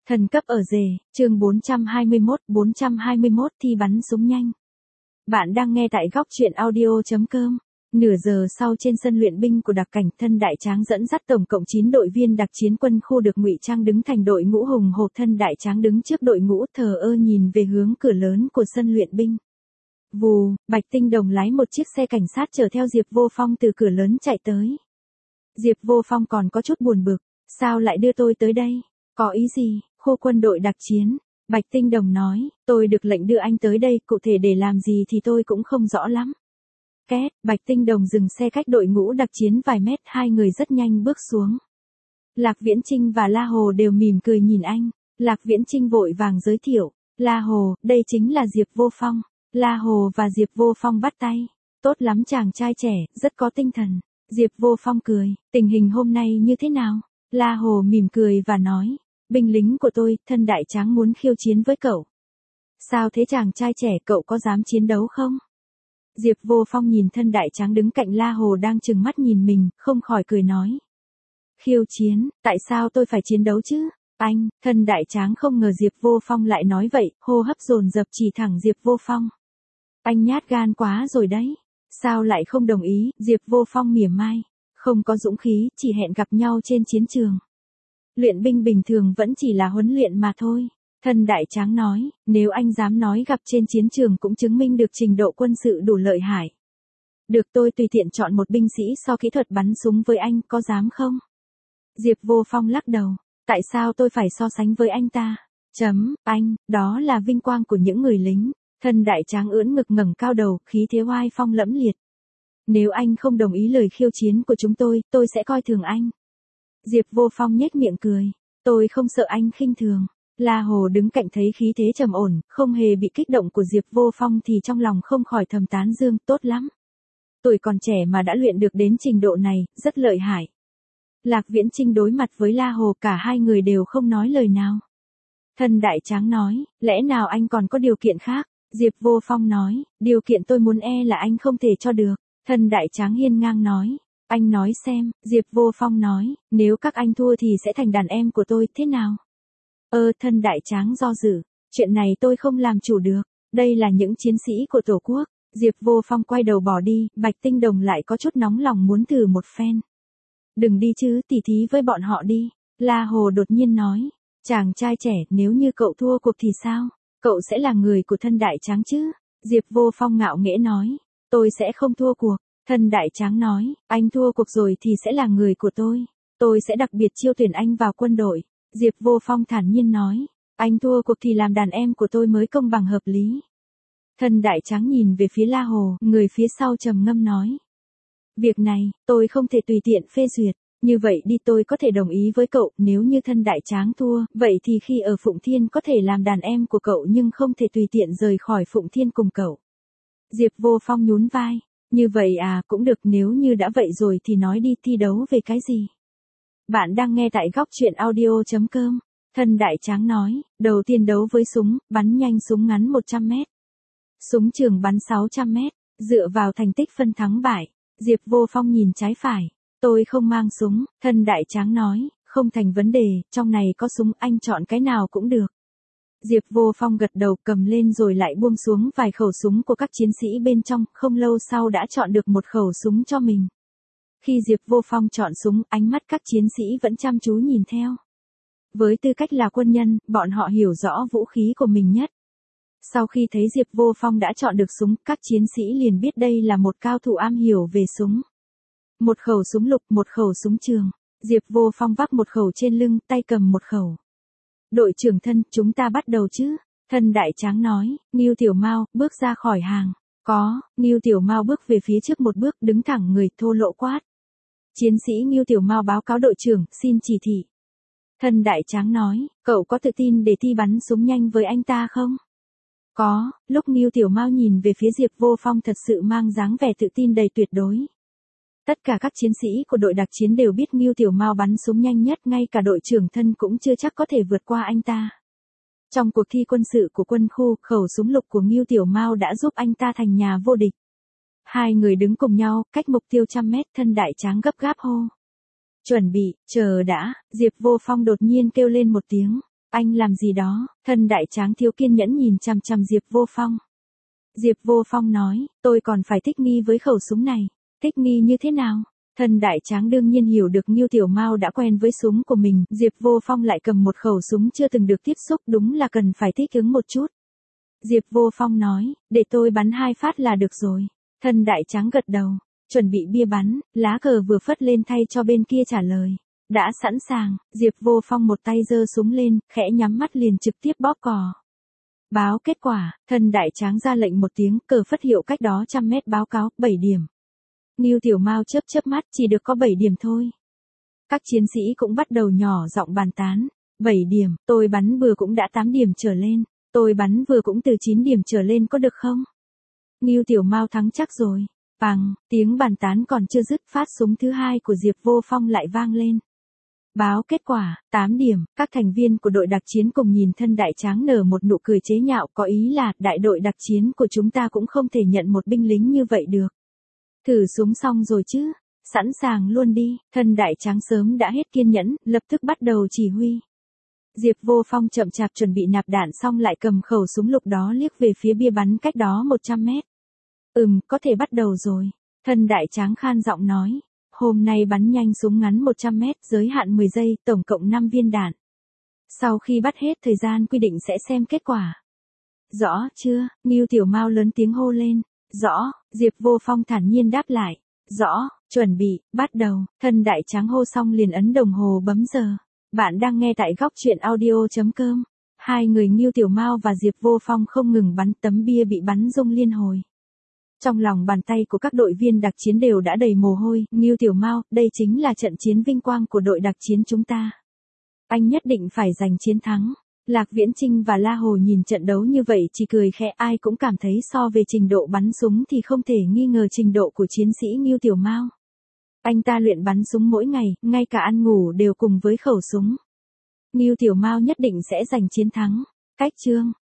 Thần cấp ở rể, chương 421 thi bắn súng nhanh. Bạn đang nghe tại góc truyện audio.com. Nửa giờ sau trên sân luyện binh của đặc cảnh, Thân Đại Tráng dẫn dắt tổng cộng 9 đội viên đặc chiến quân khu được ngụy trang đứng thành đội ngũ hùng hổ. Thân Đại Tráng đứng trước đội ngũ thờ ơ nhìn về hướng cửa lớn của sân luyện binh. Vù, Bạch Tinh Đồng lái một chiếc xe cảnh sát chở theo Diệp Vô Phong từ cửa lớn chạy tới. Diệp Vô Phong còn có chút buồn bực, sao lại đưa tôi tới đây? Có ý gì? Khu quân đội đặc chiến. Bạch Tinh Đồng nói, tôi được lệnh đưa anh tới đây, cụ thể để làm gì thì tôi cũng không rõ lắm. Két, Bạch Tinh Đồng dừng xe cách đội ngũ đặc chiến vài mét, hai người rất nhanh bước xuống. Lạc Viễn Chinh và La Hồ đều mỉm cười nhìn anh. Lạc Viễn Chinh vội vàng giới thiệu, La Hồ, đây chính là Diệp Vô Phong. La Hồ và Diệp Vô Phong bắt tay. Tốt lắm chàng trai trẻ, rất có tinh thần. Diệp Vô Phong cười, tình hình hôm nay như thế nào? La Hồ mỉm cười và nói, binh lính của tôi, Thân Đại Tráng muốn khiêu chiến với cậu. Sao thế chàng trai trẻ, cậu có dám chiến đấu không? Diệp Vô Phong nhìn Thân Đại Tráng đứng cạnh La Hồ đang trừng mắt nhìn mình, không khỏi cười nói. Khiêu chiến, tại sao tôi phải chiến đấu chứ? Anh, Thân Đại Tráng không ngờ Diệp Vô Phong lại nói vậy, hô hấp dồn dập chỉ thẳng Diệp Vô Phong. Anh nhát gan quá rồi đấy. Sao lại không đồng ý? Diệp Vô Phong mỉa mai. Không có dũng khí, chỉ hẹn gặp nhau trên chiến trường. Luyện binh bình thường vẫn chỉ là huấn luyện mà thôi. Thân Đại Tráng nói, nếu anh dám nói gặp trên chiến trường cũng chứng minh được trình độ quân sự đủ lợi hại. Được, tôi tùy tiện chọn một binh sĩ so kỹ thuật bắn súng với anh, có dám không? Diệp Vô Phong lắc đầu, tại sao tôi phải so sánh với anh ta? Anh, đó là vinh quang của những người lính. Thân Đại Tráng ưỡn ngực ngẩng cao đầu, khí thế oai phong lẫm liệt. Nếu anh không đồng ý lời khiêu chiến của chúng tôi sẽ coi thường anh. Diệp Vô Phong nhếch miệng cười, tôi không sợ anh khinh thường. La Hồ đứng cạnh thấy khí thế trầm ổn, không hề bị kích động của Diệp Vô Phong thì trong lòng không khỏi thầm tán dương, tốt lắm. Tuổi còn trẻ mà đã luyện được đến trình độ này, rất lợi hại. Lạc Viễn Chinh đối mặt với La Hồ, cả hai người đều không nói lời nào. Thân Đại Tráng nói, lẽ nào anh còn có điều kiện khác? Diệp Vô Phong nói, điều kiện tôi muốn là anh không thể cho được. Thân Đại Tráng hiên ngang nói, anh nói xem. Diệp Vô Phong nói, nếu các anh thua thì sẽ thành đàn em của tôi, thế nào? Thân Đại Tráng do dự, chuyện này tôi không làm chủ được, đây là những chiến sĩ của Tổ quốc. Diệp Vô Phong quay đầu bỏ đi, Bạch Tinh Đồng lại có chút nóng lòng muốn thử một phen. Đừng đi chứ, tỉ thí với bọn họ đi. La Hồ đột nhiên nói, chàng trai trẻ, nếu như cậu thua cuộc thì sao? Cậu sẽ là người của Thân Đại Tráng chứ? Diệp Vô Phong ngạo nghễ nói, tôi sẽ không thua cuộc. Thân Đại Tráng nói, anh thua cuộc rồi thì sẽ là người của tôi sẽ đặc biệt chiêu tuyển anh vào quân đội. Diệp Vô Phong thản nhiên nói, anh thua cuộc thì làm đàn em của tôi mới công bằng hợp lý. Thân Đại Tráng nhìn về phía La Hồ, người phía sau trầm ngâm nói. Việc này, tôi không thể tùy tiện phê duyệt. Như vậy đi, tôi có thể đồng ý với cậu, nếu như Thân Đại Tráng thua, vậy thì khi ở Phụng Thiên có thể làm đàn em của cậu nhưng không thể tùy tiện rời khỏi Phụng Thiên cùng cậu. Diệp Vô Phong nhún vai, như vậy à, cũng được, nếu như đã vậy rồi thì nói đi, thi đấu về cái gì? Bạn đang nghe tại góc truyện audio.com. Thân Đại Tráng nói, đầu tiên đấu với súng, bắn nhanh súng ngắn 100 mét. Súng trường bắn 600 mét, dựa vào thành tích phân thắng bại. Diệp Vô Phong nhìn trái phải. Tôi không mang súng. Thân Đại Tráng nói, không thành vấn đề, trong này có súng, anh chọn cái nào cũng được. Diệp Vô Phong gật đầu, cầm lên rồi lại buông xuống vài khẩu súng của các chiến sĩ bên trong, không lâu sau đã chọn được một khẩu súng cho mình. Khi Diệp Vô Phong chọn súng, ánh mắt các chiến sĩ vẫn chăm chú nhìn theo. Với tư cách là quân nhân, bọn họ hiểu rõ vũ khí của mình nhất. Sau khi thấy Diệp Vô Phong đã chọn được súng, các chiến sĩ liền biết đây là một cao thủ am hiểu về súng. Một khẩu súng lục, một khẩu súng trường. Diệp Vô Phong vác một khẩu trên lưng, tay cầm một khẩu. Đội trưởng Thân, chúng ta bắt đầu chứ? Thân Đại Tráng nói, Ngưu Tiểu Mao, bước ra khỏi hàng. Có. Ngưu Tiểu Mao bước về phía trước một bước, đứng thẳng người, thô lỗ quát. Chiến sĩ Ngưu Tiểu Mao báo cáo đội trưởng, xin chỉ thị. Thân Đại Tráng nói, cậu có tự tin để thi bắn súng nhanh với anh ta không? Có. Lúc Ngưu Tiểu Mao nhìn về phía Diệp Vô Phong thật sự mang dáng vẻ tự tin đầy tuyệt đối. Tất cả các chiến sĩ của đội đặc chiến đều biết Ngưu Tiểu Mao bắn súng nhanh nhất, ngay cả đội trưởng Thân cũng chưa chắc có thể vượt qua anh ta. Trong cuộc thi quân sự của quân khu, khẩu súng lục của Ngưu Tiểu Mao đã giúp anh ta thành nhà vô địch. Hai người đứng cùng nhau, cách mục tiêu 100 mét, Thân Đại Tráng gấp gáp hô. Chuẩn bị, chờ đã, Diệp Vô Phong đột nhiên kêu lên một tiếng. Anh làm gì đó? Thân đại tráng thiếu kiên nhẫn nhìn chằm chằm Diệp Vô Phong. Diệp Vô Phong nói, tôi còn phải thích nghi với khẩu súng này. Thích nghi như thế nào? Thân đại tráng đương nhiên hiểu được Ngưu Tiểu Mao đã quen với súng của mình, Diệp Vô Phong lại cầm một khẩu súng chưa từng được tiếp xúc, đúng là cần phải thích ứng một chút. Diệp Vô Phong nói, để tôi bắn 2 phát là được rồi. Thân đại tráng gật đầu, chuẩn bị bia bắn, lá cờ vừa phất lên thay cho bên kia trả lời. Đã sẵn sàng, Diệp Vô Phong một tay giơ súng lên, khẽ nhắm mắt liền trực tiếp bóp cò. Báo kết quả, thân đại tráng ra lệnh một tiếng, cờ phất hiệu cách đó 100 mét báo cáo, 7 điểm. Ngưu Tiểu Mao chớp chớp mắt, chỉ được có 7 điểm thôi. Các chiến sĩ cũng bắt đầu nhỏ giọng bàn tán. 7 điểm, tôi bắn vừa cũng đã 8 điểm trở lên. Tôi bắn vừa cũng từ 9 điểm trở lên có được không? Ngưu Tiểu Mao thắng chắc rồi. Bằng, tiếng bàn tán còn chưa dứt, phát súng thứ 2 của Diệp Vô Phong lại vang lên. Báo kết quả, 8 điểm, các thành viên của đội đặc chiến cùng nhìn thân đại tráng nở một nụ cười chế nhạo, có ý là, đại đội đặc chiến của chúng ta cũng không thể nhận một binh lính như vậy được. Thử súng xong rồi chứ, sẵn sàng luôn đi, thân đại tráng sớm đã hết kiên nhẫn, lập tức bắt đầu chỉ huy. Diệp Vô Phong chậm chạp chuẩn bị nạp đạn xong lại cầm khẩu súng lục đó liếc về phía bia bắn cách đó 100 mét. Có thể bắt đầu rồi, thân đại tráng khan giọng nói. Hôm nay bắn nhanh súng ngắn 100 mét, giới hạn 10 giây, tổng cộng 5 viên đạn. Sau khi bắt hết thời gian quy định sẽ xem kết quả. Rõ chưa? Ngưu Tiểu Mao lớn tiếng hô lên. Rõ, Diệp Vô Phong thản nhiên đáp lại. Rõ, chuẩn bị, bắt đầu, thân đại tráng hô xong liền ấn đồng hồ bấm giờ. Bạn đang nghe tại góc truyện audio.com. Hai người Ngưu Tiểu Mao và Diệp Vô Phong không ngừng bắn, tấm bia bị bắn rung liên hồi. Trong lòng bàn tay của các đội viên đặc chiến đều đã đầy mồ hôi, Ngưu Tiểu Mao, đây chính là trận chiến vinh quang của đội đặc chiến chúng ta. Anh nhất định phải giành chiến thắng. Lạc Viễn Trinh và La Hồ nhìn trận đấu như vậy chỉ cười khẽ, ai cũng cảm thấy so về trình độ bắn súng thì không thể nghi ngờ trình độ của chiến sĩ Ngưu Tiểu Mao. Anh ta luyện bắn súng mỗi ngày, ngay cả ăn ngủ đều cùng với khẩu súng. Ngưu Tiểu Mao nhất định sẽ giành chiến thắng. Cách chương